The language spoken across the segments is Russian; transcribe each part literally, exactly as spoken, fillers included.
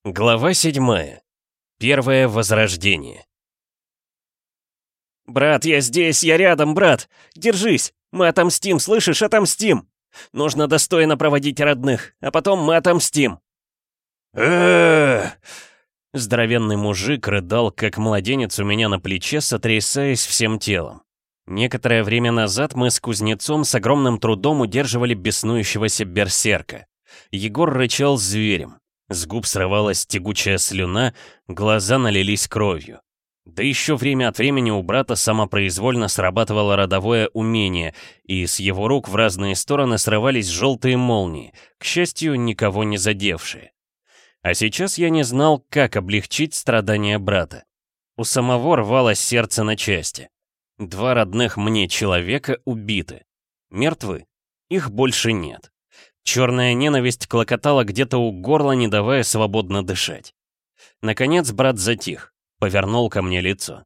Глава седьмая. Первое возрождение. «Брат, я здесь, я рядом, брат! Держись! Мы отомстим, слышишь, отомстим! Нужно достойно проводить родных, а потом мы отомстим!» Здоровенный мужик рыдал, как младенец у меня на плече, сотрясаясь всем телом. Некоторое время назад мы с кузнецом с огромным трудом удерживали беснующегося берсерка. Егор рычал зверем. С губ срывалась тягучая слюна, глаза налились кровью. Да еще время от времени у брата самопроизвольно срабатывало родовое умение, и с его рук в разные стороны срывались желтые молнии, к счастью, никого не задевшие. А сейчас я не знал, как облегчить страдания брата. У самого рвалось сердце на части. Два родных мне человека убиты. Мертвы. Их больше нет. Черная ненависть клокотала где-то у горла, не давая свободно дышать. Наконец брат затих, повернул ко мне лицо.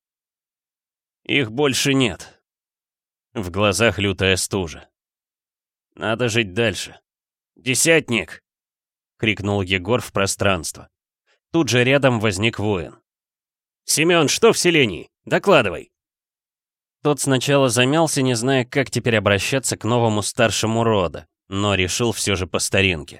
«Их больше нет». В глазах лютая стужа. «Надо жить дальше». «Десятник!» — крикнул Егор в пространство. Тут же рядом возник воин. «Семен, что в селении? Докладывай!» Тот сначала замялся, не зная, как теперь обращаться к новому старшему рода, но решил все же по старинке.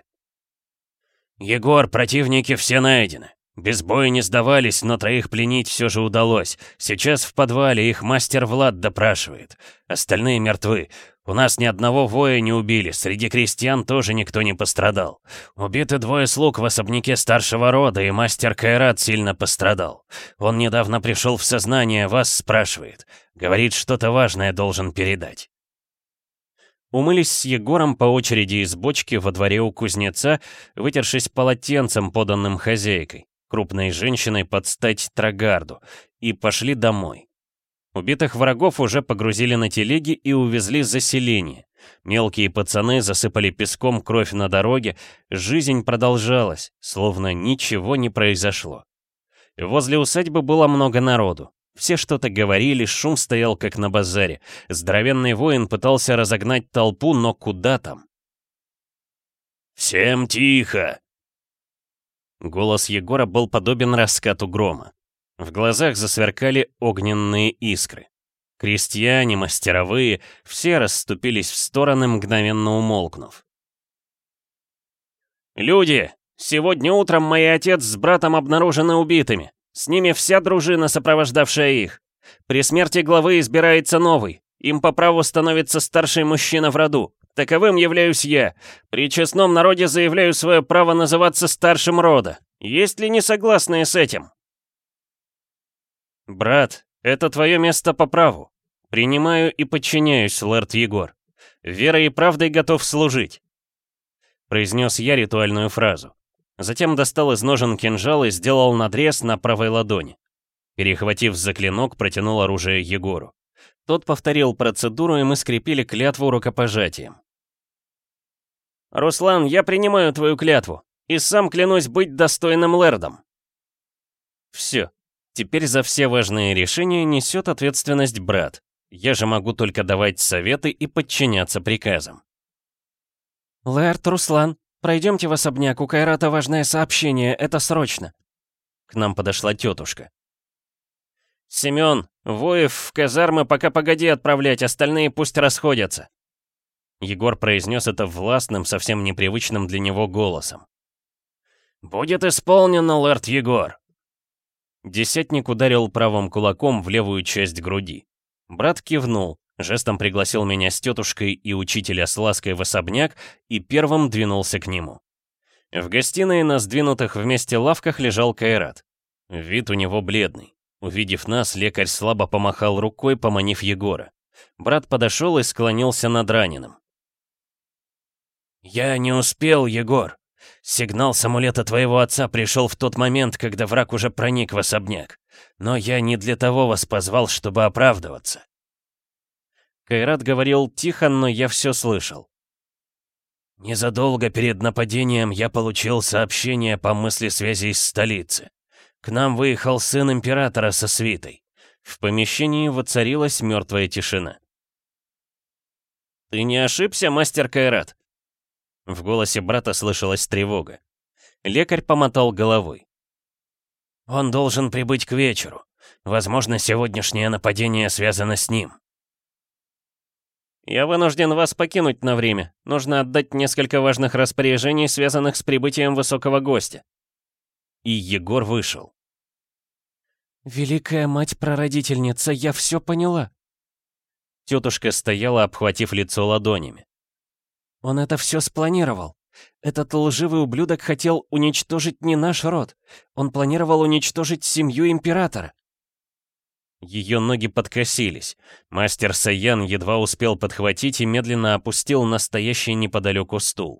«Егор, противники все найдены. Без боя не сдавались, но троих пленить все же удалось. Сейчас в подвале их мастер Влад допрашивает. Остальные мертвы. У нас ни одного воя не убили, среди крестьян тоже никто не пострадал. Убиты двое слуг в особняке старшего рода, и мастер Кайрат сильно пострадал. Он недавно пришел в сознание, вас спрашивает. Говорит, что-то важное должен передать». Умылись с Егором по очереди из бочки во дворе у кузнеца, вытершись полотенцем, поданным хозяйкой, крупной женщиной под стать Трагарду, и пошли домой. Убитых врагов уже погрузили на телеги и увезли за селение. Мелкие пацаны засыпали песком кровь на дороге, жизнь продолжалась, словно ничего не произошло. Возле усадьбы было много народу. Все что-то говорили, шум стоял как на базаре. Здоровенный воин пытался разогнать толпу, но куда там? «Всем тихо!» Голос Егора был подобен раскату грома. В глазах засверкали огненные искры. Крестьяне, мастеровые, все расступились в стороны, мгновенно умолкнув. «Люди, сегодня утром мой отец с братом обнаружены убитыми. С ними вся дружина, сопровождавшая их. При смерти главы избирается новый. Им по праву становится старший мужчина в роду. Таковым являюсь я. При честном народе заявляю свое право называться старшим рода. Есть ли не согласные с этим?» «Брат, это твое место по праву. Принимаю и подчиняюсь, лорд Егор. Верой и правдой готов служить», — произнес я ритуальную фразу. Затем достал из ножен кинжал и сделал надрез на правой ладони. Перехватив за клинок, протянул оружие Егору. Тот повторил процедуру, и мы скрепили клятву рукопожатием. «Руслан, я принимаю твою клятву, и сам клянусь быть достойным лэрдом». Все. Теперь за все важные решения несет ответственность брат. Я же могу только давать советы и подчиняться приказам. «Лэрд Руслан, пройдемте в особняк, у Кайрата важное сообщение, это срочно». К нам подошла тетушка. «Семен, воев в казармы пока погоди отправлять, остальные пусть расходятся». Егор произнес это властным, совсем непривычным для него голосом. «Будет исполнено, лорд Егор». Десятник ударил правым кулаком в левую часть груди. Брат кивнул, жестом пригласил меня с тетушкой и учителя с лаской в особняк и первым двинулся к нему. В гостиной на сдвинутых вместе лавках лежал Кайрат. Вид у него бледный. Увидев нас, лекарь слабо помахал рукой, поманив Егора. Брат подошел и склонился над раненым. «Я не успел, Егор. Сигнал с амулета твоего отца пришел в тот момент, когда враг уже проник в особняк. Но я не для того вас позвал, чтобы оправдываться». Кайрат говорил тихо, но я все слышал. «Незадолго перед нападением я получил сообщение по мысли связи из столицы. К нам выехал сын императора со свитой». В помещении воцарилась мертвая тишина. «Ты не ошибся, мастер Кайрат?» В голосе брата слышалась тревога. Лекарь помотал головой. «Он должен прибыть к вечеру. Возможно, сегодняшнее нападение связано с ним». «Я вынужден вас покинуть на время. Нужно отдать несколько важных распоряжений, связанных с прибытием высокого гостя». И Егор вышел. «Великая мать-прародительница, я все поняла». Тетушка стояла, обхватив лицо ладонями. «Он это все спланировал. Этот лживый ублюдок хотел уничтожить не наш род. Он планировал уничтожить семью императора». Ее ноги подкосились. Мастер Саян едва успел подхватить и медленно опустил настоящий неподалеку стул.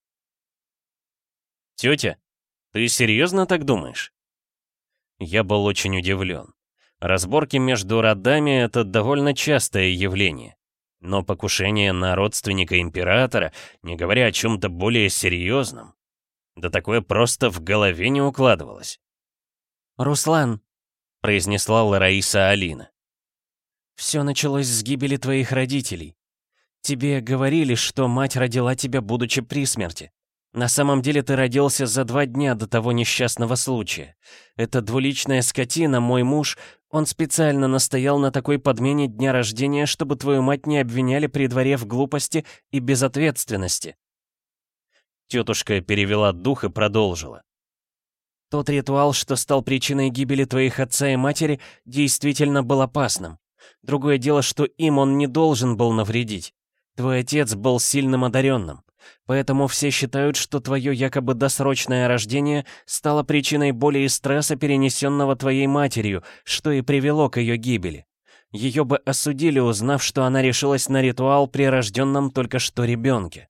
«Тетя, ты серьезно так думаешь?» Я был очень удивлен. Разборки между родами — это довольно частое явление. Но покушение на родственника императора, не говоря о чем-то более серьезном, да такое просто в голове не укладывалось. «Руслан», — произнесла Лараиса Алина, «все началось с гибели твоих родителей. Тебе говорили, что мать родила тебя, будучи при смерти. На самом деле ты родился за два дня до того несчастного случая. Эта двуличная скотина, мой муж, он специально настоял на такой подмене дня рождения, чтобы твою мать не обвиняли при дворе в глупости и безответственности». Тетушка перевела дух и продолжила. «Тот ритуал, что стал причиной гибели твоих отца и матери, действительно был опасным. Другое дело, что им он не должен был навредить. Твой отец был сильным одаренным. Поэтому все считают, что твое якобы досрочное рождение стало причиной боли и стресса, перенесенного твоей матерью, что и привело к ее гибели. Ее бы осудили, узнав, что она решилась на ритуал при рожденном только что ребенке».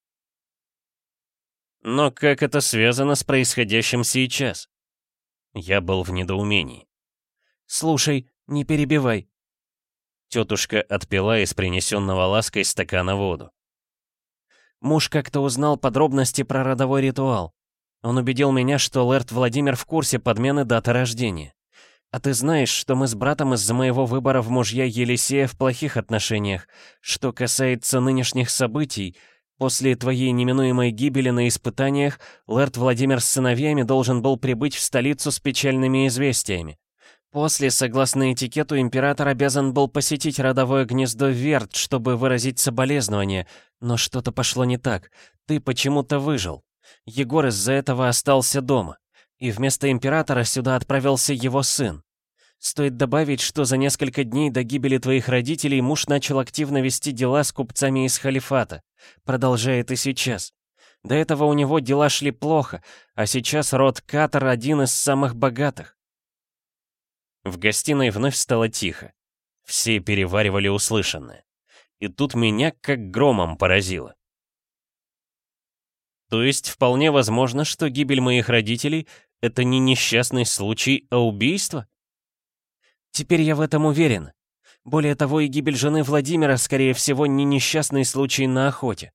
«Но как это связано с происходящим сейчас?» Я был в недоумении. «Слушай, не перебивай». Тетушка отпила из принесенного лаской стакана воду. Муж как-то узнал подробности про родовой ритуал. Он убедил меня, что Лэрд Владимир в курсе подмены даты рождения. А ты знаешь, что мы с братом из-за моего выбора в мужья Елисея в плохих отношениях. Что касается нынешних событий, после твоей неминуемой гибели на испытаниях, Лэрд Владимир с сыновьями должен был прибыть в столицу с печальными известиями. После, согласно этикету, император обязан был посетить родовое гнездо Верт, чтобы выразить соболезнования, но что-то пошло не так. Ты почему-то выжил. Егор из-за этого остался дома. И вместо императора сюда отправился его сын. Стоит добавить, что за несколько дней до гибели твоих родителей муж начал активно вести дела с купцами из халифата. Продолжает и сейчас. До этого у него дела шли плохо, а сейчас род Катар один из самых богатых. В гостиной вновь стало тихо. Все переваривали услышанное. И тут меня как громом поразило. То есть вполне возможно, что гибель моих родителей — это не несчастный случай, а убийство? Теперь я в этом уверен. Более того, и гибель жены Владимира, скорее всего, не несчастный случай на охоте.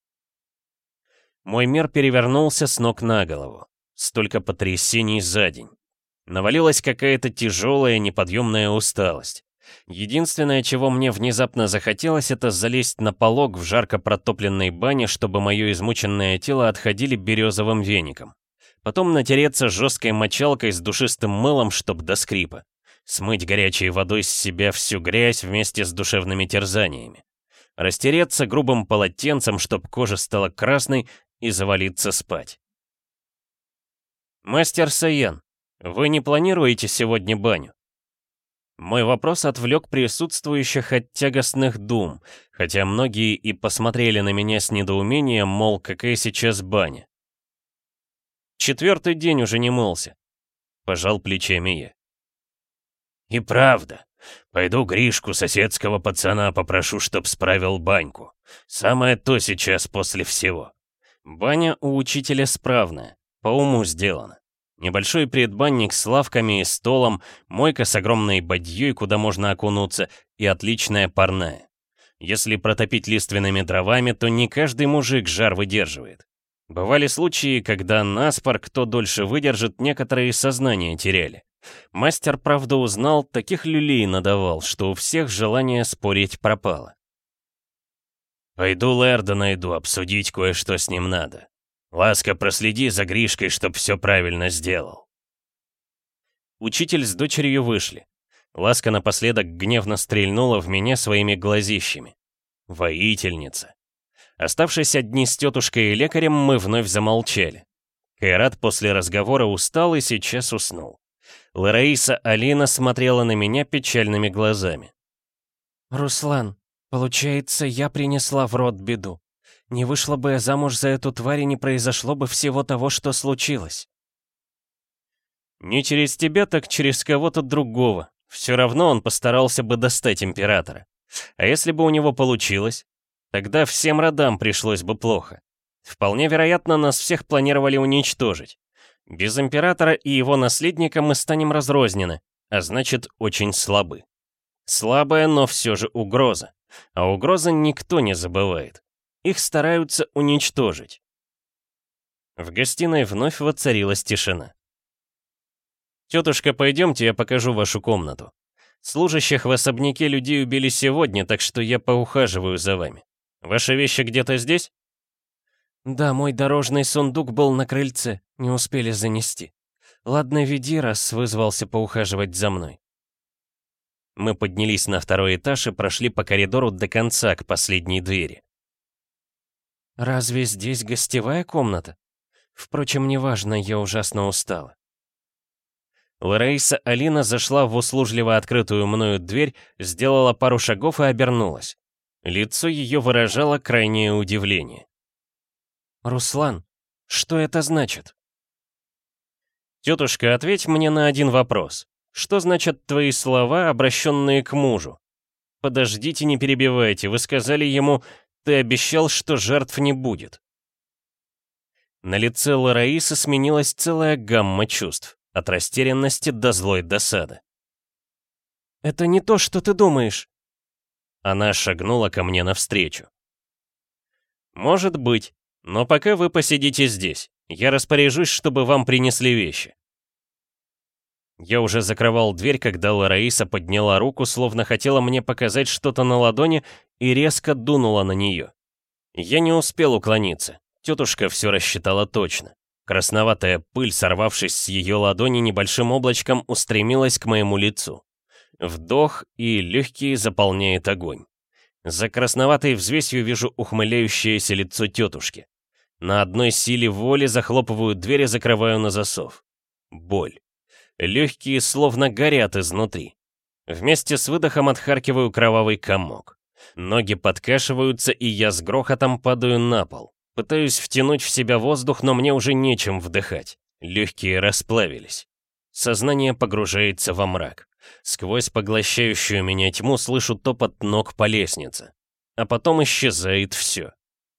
Мой мир перевернулся с ног на голову. Столько потрясений за день. Навалилась какая-то тяжелая, неподъемная усталость. Единственное, чего мне внезапно захотелось, это залезть на полог в жарко протопленной бане, чтобы мое измученное тело отходили березовым веником. Потом натереться жесткой мочалкой с душистым мылом, чтоб до скрипа. Смыть горячей водой с себя всю грязь вместе с душевными терзаниями. Растереться грубым полотенцем, чтоб кожа стала красной, и завалиться спать. «Мастер Саян, вы не планируете сегодня баню?» Мой вопрос отвлек присутствующих от тягостных дум, хотя многие и посмотрели на меня с недоумением, мол, какая сейчас баня. «Четвертый день уже не мылся», — пожал плечами я. «И правда. Пойду Гришку, соседского пацана, попрошу, чтоб справил баньку. Самое то сейчас после всего». Баня у учителя справная, по уму сделана. Небольшой предбанник с лавками и столом, мойка с огромной бадьей, куда можно окунуться, и отличная парная. Если протопить лиственными дровами, то не каждый мужик жар выдерживает. Бывали случаи, когда наспор, кто дольше выдержит, некоторые сознание теряли. Мастер, правда, узнал, таких люлей надавал, что у всех желание спорить пропало. «Пойду Лэрда найду, обсудить кое-что с ним надо. Ласка, проследи за Гришкой, чтоб все правильно сделал». Учитель с дочерью вышли. Ласка напоследок гневно стрельнула в меня своими глазищами. Воительница. Оставшись одни с тетушкой и лекарем, мы вновь замолчали. Кайрат после разговора устал и сейчас уснул. Лараиса Алина смотрела на меня печальными глазами. «Руслан, получается, я принесла в род беду. Не вышла бы я замуж за эту тварь, и не произошло бы всего того, что случилось». «Не через тебя, так через кого-то другого. Все равно он постарался бы достать императора. А если бы у него получилось, тогда всем родам пришлось бы плохо. Вполне вероятно, нас всех планировали уничтожить. Без императора и его наследника мы станем разрознены, а значит, очень слабы. Слабая, но все же угроза. А угрозы никто не забывает. Их стараются уничтожить». В гостиной вновь воцарилась тишина. «Тетушка, пойдемте, я покажу вашу комнату. Служащих в особняке людей убили сегодня, так что я поухаживаю за вами. Ваши вещи где-то здесь?» «Да, мой дорожный сундук был на крыльце, не успели занести. Ладно, веди, раз вызвался поухаживать за мной». Мы поднялись на второй этаж и прошли по коридору до конца, к последней двери. «Разве здесь гостевая комната? Впрочем, неважно, я ужасно устала». Лараиса Алина зашла в услужливо открытую мною дверь, сделала пару шагов и обернулась. Лицо ее выражало крайнее удивление. «Руслан, что это значит?» «Тетушка, ответь мне на один вопрос. Что значат твои слова, обращенные к мужу? Подождите, не перебивайте, вы сказали ему, ты обещал, что жертв не будет». На лице Лараисы сменилась целая гамма чувств. От растерянности до злой досады. «Это не то, что ты думаешь!» Она шагнула ко мне навстречу. «Может быть, но пока вы посидите здесь. Я распоряжусь, чтобы вам принесли вещи». Я уже закрывал дверь, когда Лараиса подняла руку, словно хотела мне показать что-то на ладони, и резко дунула на нее. Я не успел уклониться. Тетушка все рассчитала точно. Красноватая пыль, сорвавшись с ее ладони небольшим облачком, устремилась к моему лицу. Вдох, и легкие заполняет огонь. За красноватой взвесью вижу ухмыляющееся лицо тетушки. На одной силе воли захлопываю дверь и закрываю на засов. Боль. Легкие словно горят изнутри. Вместе с выдохом отхаркиваю кровавый комок. Ноги подкашиваются, и я с грохотом падаю на пол. Пытаюсь втянуть в себя воздух, но мне уже нечем вдыхать. Легкие расплавились. Сознание погружается во мрак. Сквозь поглощающую меня тьму слышу топот ног по лестнице. А потом исчезает все.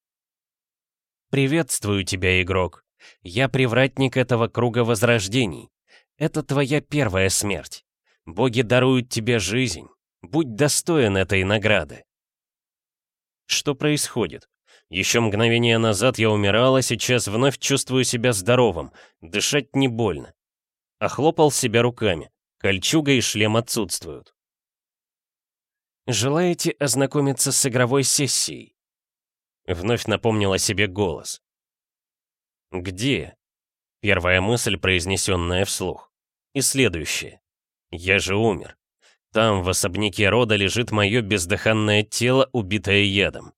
«Приветствую тебя, игрок. Я привратник этого круга возрождений. Это твоя первая смерть. Боги даруют тебе жизнь. Будь достоин этой награды». Что происходит? Еще мгновение назад я умирал, а сейчас вновь чувствую себя здоровым, дышать не больно. Охлопал себя руками, кольчуга и шлем отсутствуют. «Желаете ознакомиться с игровой сессией?» Вновь напомнил о себе голос. «Где?» Первая мысль, произнесенная вслух. И следующая. «Я же умер. Там, в особняке рода, лежит мое бездыханное тело, убитое ядом».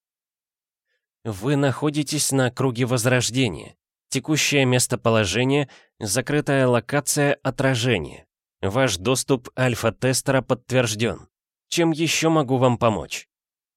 «Вы находитесь на круге возрождения. Текущее местоположение — закрытая локация отражения. Ваш доступ альфа-тестера подтвержден. Чем еще могу вам помочь?»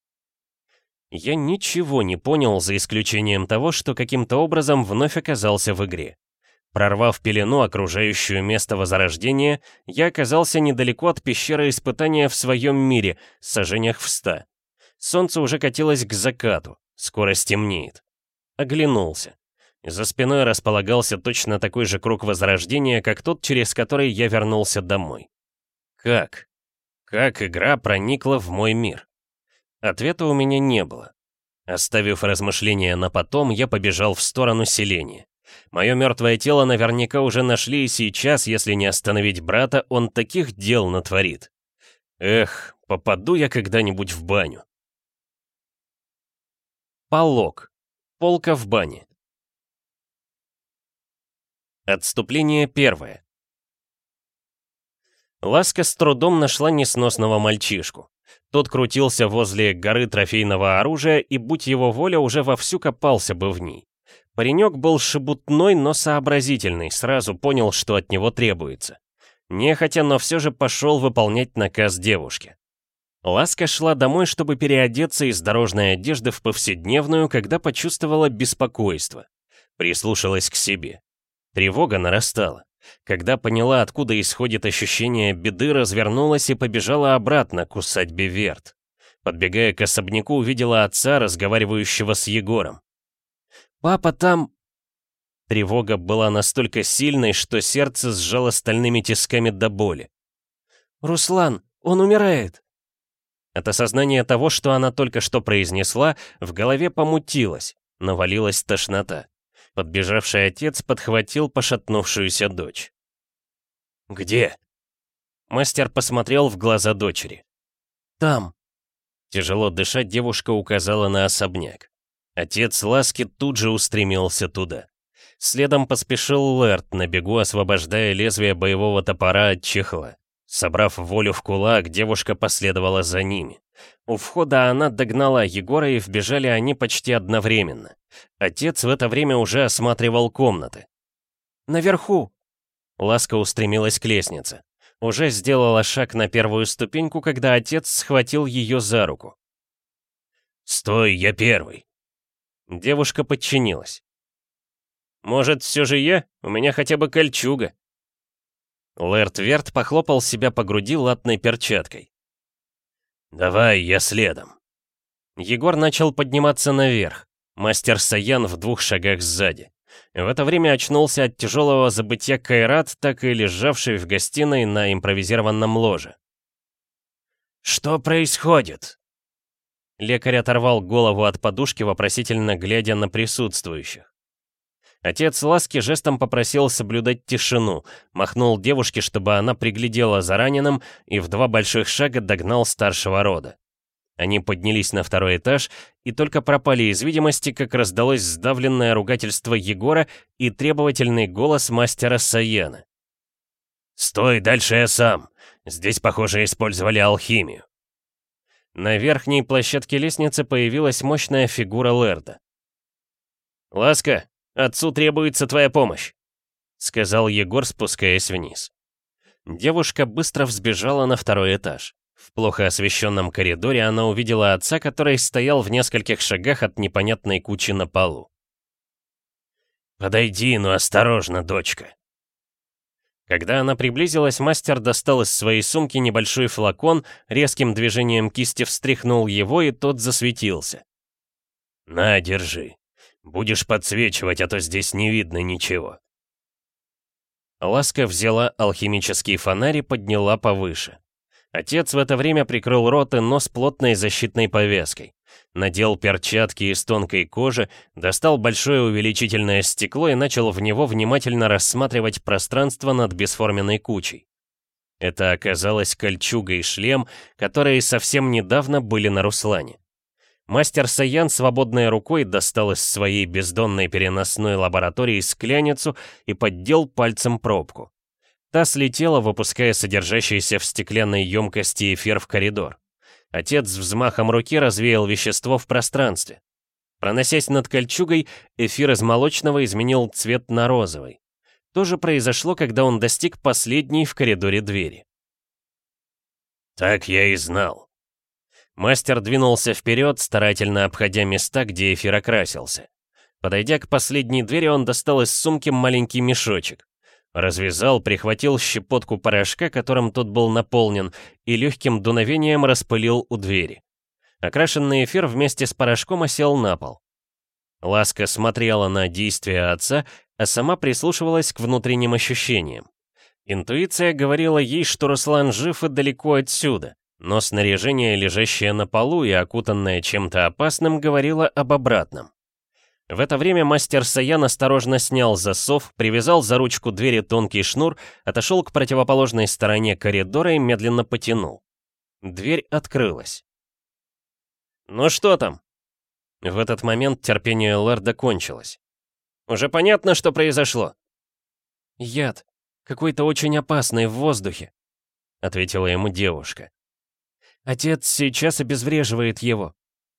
Я ничего не понял, за исключением того, что каким-то образом вновь оказался в игре. Прорвав пелену, окружающую место возрождения, я оказался недалеко от пещеры испытания в своем мире, сажениях в ста. Солнце уже катилось к закату. Скоро стемнеет. Оглянулся. За спиной располагался точно такой же круг возрождения, как тот, через который я вернулся домой. Как? Как игра проникла в мой мир? Ответа у меня не было. Оставив размышления на потом, я побежал в сторону селения. Мое мертвое тело наверняка уже нашли, и сейчас, если не остановить брата, он таких дел натворит. Эх, попаду я когда-нибудь в баню. Полог. Полка в бане. Отступление первое. Ласка с трудом нашла несносного мальчишку. Тот крутился возле горы трофейного оружия и, будь его воля, уже вовсю копался бы в ней. Паренек был шебутной, но сообразительный, сразу понял, что от него требуется. Нехотя, но все же пошел выполнять наказ девушки. Ласка шла домой, чтобы переодеться из дорожной одежды в повседневную, когда почувствовала беспокойство. Прислушалась к себе. Тревога нарастала. Когда поняла, откуда исходит ощущение беды, развернулась и побежала обратно к усадьбе Верт. Подбегая к особняку, увидела отца, разговаривающего с Егором. «Папа там...» Тревога была настолько сильной, что сердце сжало стальными тисками до боли. «Руслан, он умирает!» От осознания того, что она только что произнесла, в голове помутилось, навалилась тошнота. Подбежавший отец подхватил пошатнувшуюся дочь. «Где?» Мастер посмотрел в глаза дочери. «Там». Тяжело дыша, девушка указала на особняк. Отец Ласки тут же устремился туда. Следом поспешил Лэрд, на бегу освобождая лезвие боевого топора от чехла. Собрав волю в кулак, девушка последовала за ними. У входа она догнала Егора, и вбежали они почти одновременно. Отец в это время уже осматривал комнаты. «Наверху!» Ласка устремилась к лестнице. Уже сделала шаг на первую ступеньку, когда отец схватил ее за руку. «Стой, я первый!» Девушка подчинилась. «Может, все же я? У меня хотя бы кольчуга». Лэрд Верт похлопал себя по груди латной перчаткой. «Давай, я следом». Егор начал подниматься наверх. Мастер Саян в двух шагах сзади. В это время очнулся от тяжелого забытья Кайрат, так и лежавший в гостиной на импровизированном ложе. «Что происходит?» Лекарь оторвал голову от подушки, вопросительно глядя на присутствующих. Отец Ласки жестом попросил соблюдать тишину, махнул девушке, чтобы она приглядела за раненым, и в два больших шага догнал старшего рода. Они поднялись на второй этаж и только пропали из видимости, как раздалось сдавленное ругательство Егора и требовательный голос мастера Саяна. «Стой, дальше я сам. Здесь, похоже, использовали алхимию». На верхней площадке лестницы появилась мощная фигура Лэрда. «Ласка, отцу требуется твоя помощь», — сказал Егор, спускаясь вниз. Девушка быстро взбежала на второй этаж. В плохо освещенном коридоре она увидела отца, который стоял в нескольких шагах от непонятной кучи на полу. «Подойди, но осторожно, дочка». Когда она приблизилась, мастер достал из своей сумки небольшой флакон, резким движением кисти встряхнул его, и тот засветился. «На, держи. Будешь подсвечивать, а то здесь не видно ничего». Ласка взяла алхимический фонарь и подняла повыше. Отец в это время прикрыл рот и нос плотной защитной повязкой. Надел перчатки из тонкой кожи, достал большое увеличительное стекло и начал в него внимательно рассматривать пространство над бесформенной кучей. Это оказалось кольчуга и шлем, которые совсем недавно были на Руслане. Мастер Саян свободной рукой достал из своей бездонной переносной лаборатории скляницу и поддел пальцем пробку. Та слетела, выпуская содержащийся в стеклянной емкости эфир в коридор. Отец взмахом руки развеял вещество в пространстве. Проносясь над кольчугой, эфир из молочного изменил цвет на розовый. То же произошло, когда он достиг последней в коридоре двери. «Так я и знал». Мастер двинулся вперед, старательно обходя места, где эфир окрасился. Подойдя к последней двери, он достал из сумки маленький мешочек. Развязал, прихватил щепотку порошка, которым тот был наполнен, и легким дуновением распылил у двери. Окрашенный эфир вместе с порошком осел на пол. Ласка смотрела на действия отца, а сама прислушивалась к внутренним ощущениям. Интуиция говорила ей, что Руслан жив и далеко отсюда, но снаряжение, лежащее на полу и окутанное чем-то опасным, говорило об обратном. В это время мастер Саян осторожно снял засов, привязал за ручку двери тонкий шнур, отошел к противоположной стороне коридора и медленно потянул. Дверь открылась. «Ну что там?» В этот момент терпение Лэрда кончилось. «Уже понятно, что произошло?» «Яд. Какой-то очень опасный в воздухе», — ответила ему девушка. «Отец сейчас обезвреживает его».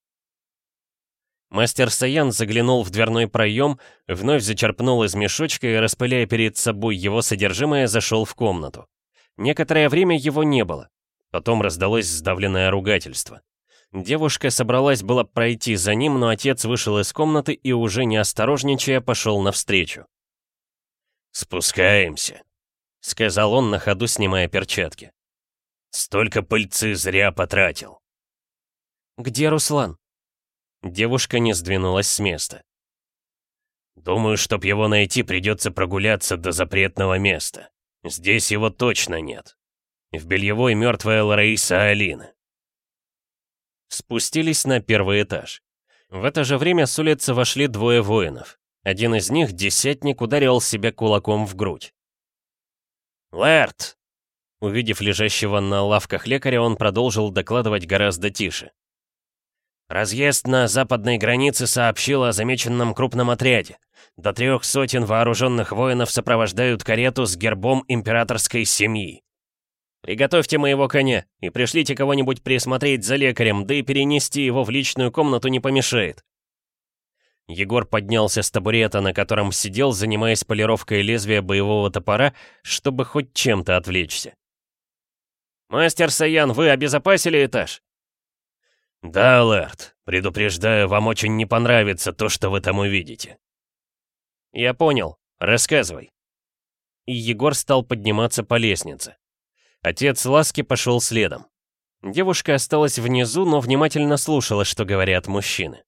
Мастер Саян заглянул в дверной проем, вновь зачерпнул из мешочка и, распыляя перед собой его содержимое, зашел в комнату. Некоторое время его не было. Потом раздалось сдавленное ругательство. Девушка собралась было пройти за ним, но отец вышел из комнаты и, уже не осторожничая, пошел навстречу. «Спускаемся», — сказал он, на ходу снимая перчатки. «Столько пыльцы зря потратил». «Где Руслан?» Девушка не сдвинулась с места. «Думаю, чтоб его найти, придется прогуляться до запретного места. Здесь его точно нет. В бельевой мертвая Лараиса Алина». Спустились на первый этаж. В это же время с улицы вошли двое воинов. Один из них, десятник, ударил себя кулаком в грудь. «Лэрт!» Увидев лежащего на лавках лекаря, он продолжил докладывать гораздо тише. «Разъезд на западной границе сообщил о замеченном крупном отряде. До трех сотен вооруженных воинов сопровождают карету с гербом императорской семьи. Приготовьте моего коня и пришлите кого-нибудь присмотреть за лекарем, да и перенести его в личную комнату не помешает». Егор поднялся с табурета, на котором сидел, занимаясь полировкой лезвия боевого топора, чтобы хоть чем-то отвлечься. «Мастер Саян, вы обезопасили этаж?» «Да, Лэрд, предупреждаю, вам очень не понравится то, что вы там увидите». «Я понял. Рассказывай». И Егор стал подниматься по лестнице. Отец Ласки пошел следом. Девушка осталась внизу, но внимательно слушала, что говорят мужчины.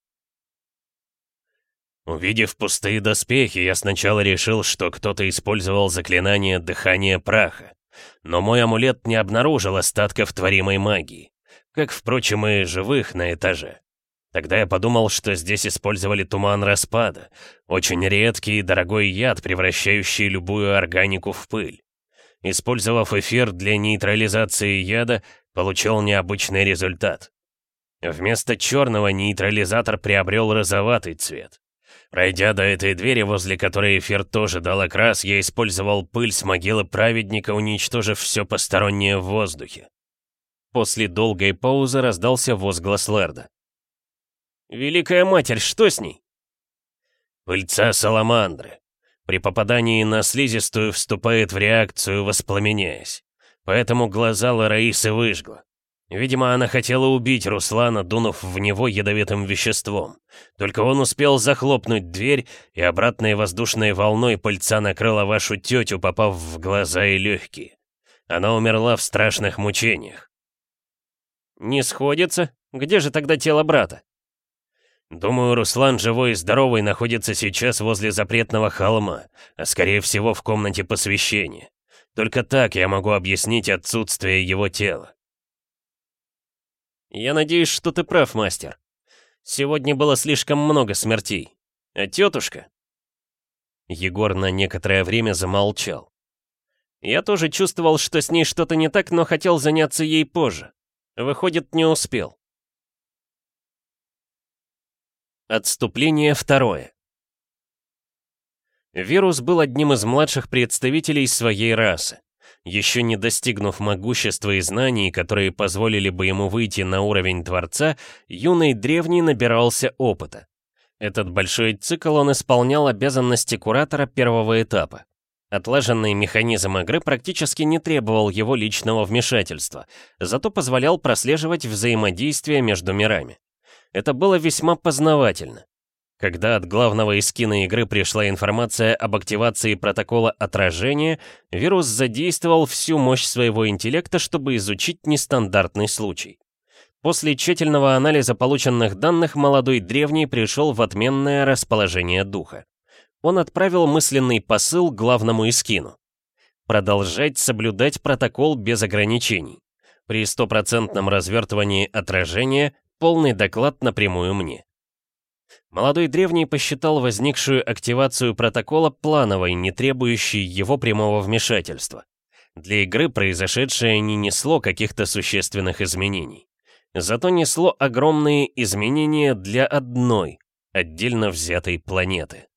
«Увидев пустые доспехи, я сначала решил, что кто-то использовал заклинание дыхания праха. Но мой амулет не обнаружил остатков творимой магии, как, впрочем, и живых на этаже. Тогда я подумал, что здесь использовали туман распада, очень редкий и дорогой яд, превращающий любую органику в пыль. Использовав эфир для нейтрализации яда, получил необычный результат. Вместо черного нейтрализатор приобрел розоватый цвет. Пройдя до этой двери, возле которой эфир тоже дал окрас, я использовал пыль с могилы праведника, уничтожив все постороннее в воздухе». После долгой паузы раздался возглас Лэрда. «Великая Матерь, что с ней?» «Пыльца саламандры. При попадании на слизистую вступает в реакцию, воспламеняясь. Поэтому глаза Лараисы выжгло. Видимо, она хотела убить Руслана, дунув в него ядовитым веществом. Только он успел захлопнуть дверь, и обратной воздушной волной пыльца накрыла вашу тетю, попав в глаза и легкие. Она умерла в страшных мучениях». «Не сходится? Где же тогда тело брата?» «Думаю, Руслан живой и здоровый находится сейчас возле запретного холма, а скорее всего в комнате посвящения. Только так я могу объяснить отсутствие его тела». «Я надеюсь, что ты прав, мастер. Сегодня было слишком много смертей. А тетушка?» Егор на некоторое время замолчал. «Я тоже чувствовал, что с ней что-то не так, но хотел заняться ей позже. Выходит, не успел». Отступление второе. Вирус был одним из младших представителей своей расы. Еще не достигнув могущества и знаний, которые позволили бы ему выйти на уровень Творца, юный древний набирался опыта. Этот большой цикл он исполнял обязанности куратора первого этапа. Отлаженный механизм игры практически не требовал его личного вмешательства, зато позволял прослеживать взаимодействие между мирами. Это было весьма познавательно. Когда от главного эскина игры пришла информация об активации протокола отражения, вирус задействовал всю мощь своего интеллекта, чтобы изучить нестандартный случай. После тщательного анализа полученных данных молодой древний пришел в отменное расположение духа. Он отправил мысленный посыл главному эскину. Продолжать соблюдать протокол без ограничений. При стопроцентном развертывании отражения полный доклад напрямую мне. Молодой древний посчитал возникшую активацию протокола плановой, не требующей его прямого вмешательства. Для игры произошедшее не несло каких-то существенных изменений. Зато несло огромные изменения для одной, отдельно взятой планеты.